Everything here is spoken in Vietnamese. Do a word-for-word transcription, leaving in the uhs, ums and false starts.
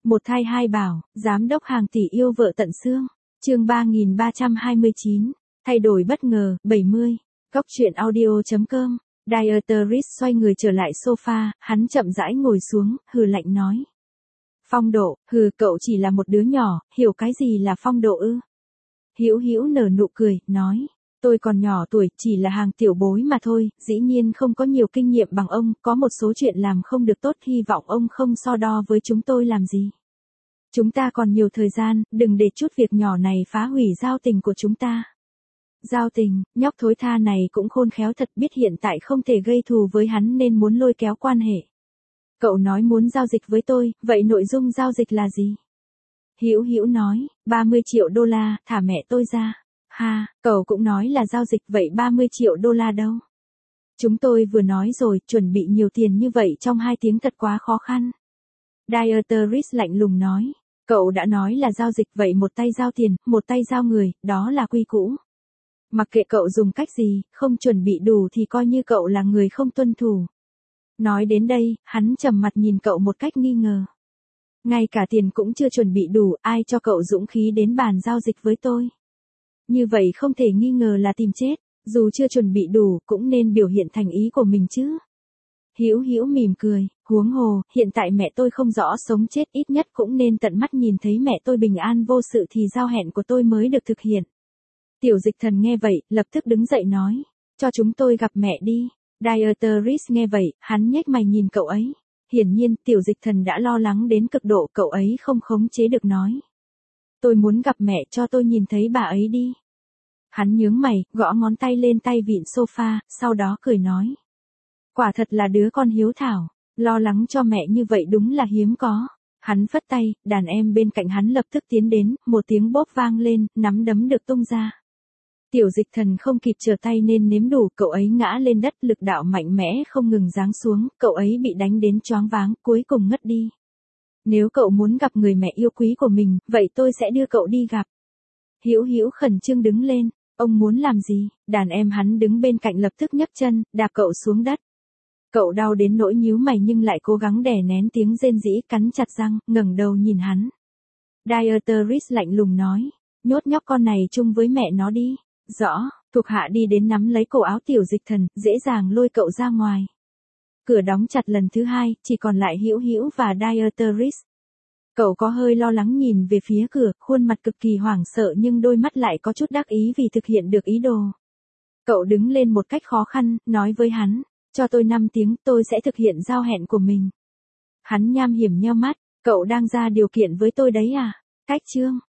Một thai hai bảo, giám đốc hàng tỷ yêu vợ tận xương. Chương ba nghìn ba trăm hai mươi chín, thay đổi bất ngờ, bảy mươi. Góc truyện audio chấm com. Dietrich xoay người trở lại sofa, hắn chậm rãi ngồi xuống, hừ lạnh nói. Phong độ, hừ, cậu chỉ là một đứa nhỏ, hiểu cái gì là phong độ ư? Hữu Hữu nở nụ cười, nói. Tôi còn nhỏ tuổi, chỉ là hàng tiểu bối mà thôi, dĩ nhiên không có nhiều kinh nghiệm bằng ông, có một số chuyện làm không được tốt, hy vọng ông không so đo với chúng tôi làm gì. Chúng ta còn nhiều thời gian, đừng để chút việc nhỏ này phá hủy giao tình của chúng ta. Giao tình, nhóc thối tha này cũng khôn khéo thật, biết hiện tại không thể gây thù với hắn nên muốn lôi kéo quan hệ. Cậu nói muốn giao dịch với tôi, vậy nội dung giao dịch là gì? Hữu Hữu nói, ba mươi triệu đô la, thả mẹ tôi ra. Ha, cậu cũng nói là giao dịch, vậy ba mươi triệu đô la đâu? Chúng tôi vừa nói rồi, chuẩn bị nhiều tiền như vậy trong hai tiếng thật quá khó khăn. Dietrich lạnh lùng nói, cậu đã nói là giao dịch, vậy một tay giao tiền, một tay giao người, đó là quy củ. Mặc kệ cậu dùng cách gì, không chuẩn bị đủ thì coi như cậu là người không tuân thủ. Nói đến đây, hắn trầm mặt nhìn cậu một cách nghi ngờ. Ngay cả tiền cũng chưa chuẩn bị đủ, ai cho cậu dũng khí đến bàn giao dịch với tôi? Như vậy không thể nghi ngờ là tìm chết, dù chưa chuẩn bị đủ, cũng nên biểu hiện thành ý của mình chứ. Hữu Hữu mỉm cười, huống hồ, hiện tại mẹ tôi không rõ sống chết, ít nhất cũng nên tận mắt nhìn thấy mẹ tôi bình an vô sự thì giao hẹn của tôi mới được thực hiện. Tiểu Dịch Thần nghe vậy, lập tức đứng dậy nói, cho chúng tôi gặp mẹ đi. Dietrich nghe vậy, hắn nhếch mày nhìn cậu ấy. Hiển nhiên, Tiểu Dịch Thần đã lo lắng đến cực độ, cậu ấy không khống chế được nói. Tôi muốn gặp mẹ, cho tôi nhìn thấy bà ấy đi. Hắn nhướng mày, gõ ngón tay lên tay vịn sofa, sau đó cười nói. Quả thật là đứa con hiếu thảo, lo lắng cho mẹ như vậy đúng là hiếm có. Hắn phất tay, đàn em bên cạnh hắn lập tức tiến đến, một tiếng bóp vang lên, nắm đấm được tung ra. Tiểu Dịch Thần không kịp trở tay nên nếm đủ, cậu ấy ngã lên đất, lực đạo mạnh mẽ không ngừng giáng xuống, cậu ấy bị đánh đến choáng váng, cuối cùng ngất đi. Nếu cậu muốn gặp người mẹ yêu quý của mình, vậy tôi sẽ đưa cậu đi gặp. Hữu Hữu khẩn trương đứng lên, ông muốn làm gì? Đàn em hắn đứng bên cạnh lập tức nhấc chân, đạp cậu xuống đất. Cậu đau đến nỗi nhíu mày nhưng lại cố gắng đè nén tiếng rên rỉ, cắn chặt răng, ngẩng đầu nhìn hắn. Dietrich lạnh lùng nói, nhốt nhóc con này chung với mẹ nó đi. Rõ, thuộc hạ đi đến nắm lấy cổ áo Tiểu Dịch Thần, dễ dàng lôi cậu ra ngoài. Cửa đóng chặt lần thứ hai, chỉ còn lại Hữu Hữu và Dietrich. Cậu có hơi lo lắng nhìn về phía cửa, khuôn mặt cực kỳ hoảng sợ nhưng đôi mắt lại có chút đắc ý vì thực hiện được ý đồ. Cậu đứng lên một cách khó khăn, nói với hắn, cho tôi năm tiếng tôi sẽ thực hiện giao hẹn của mình. Hắn nham hiểm nheo mắt, cậu đang ra điều kiện với tôi đấy à? Cách chương.